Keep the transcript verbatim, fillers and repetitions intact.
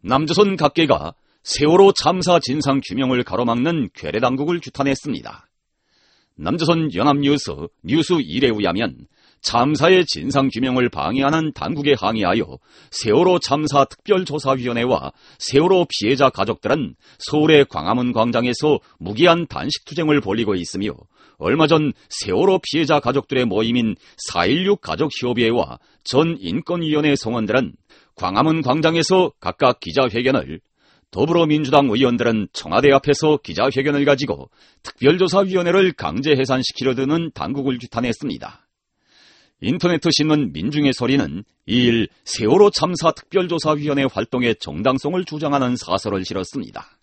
남조선 각계가 세월호 참사 진상 규명을 가로막는 괴뢰당국을 규탄했습니다. 남조선 연합뉴스 뉴스 일에 의하면 참사의 진상 규명을 방해하는 당국에 항의하여 세월호 참사 특별조사위원회와 세월호 피해자 가족들은 서울의 광화문 광장에서 무기한 단식투쟁을 벌이고 있으며, 얼마 전 세월호 피해자 가족들의 모임인 사일육 가족협의회와 전 인권위원회 성원들은 광화문 광장에서 각각 기자회견을, 더불어민주당 의원들은 청와대 앞에서 기자회견을 가지고 특별조사위원회를 강제 해산시키려 드는 당국을 규탄했습니다. 인터넷 신문 민중의 소리는 이일 세월호 참사 특별조사위원회 활동의 정당성을 주장하는 사설을 실었습니다.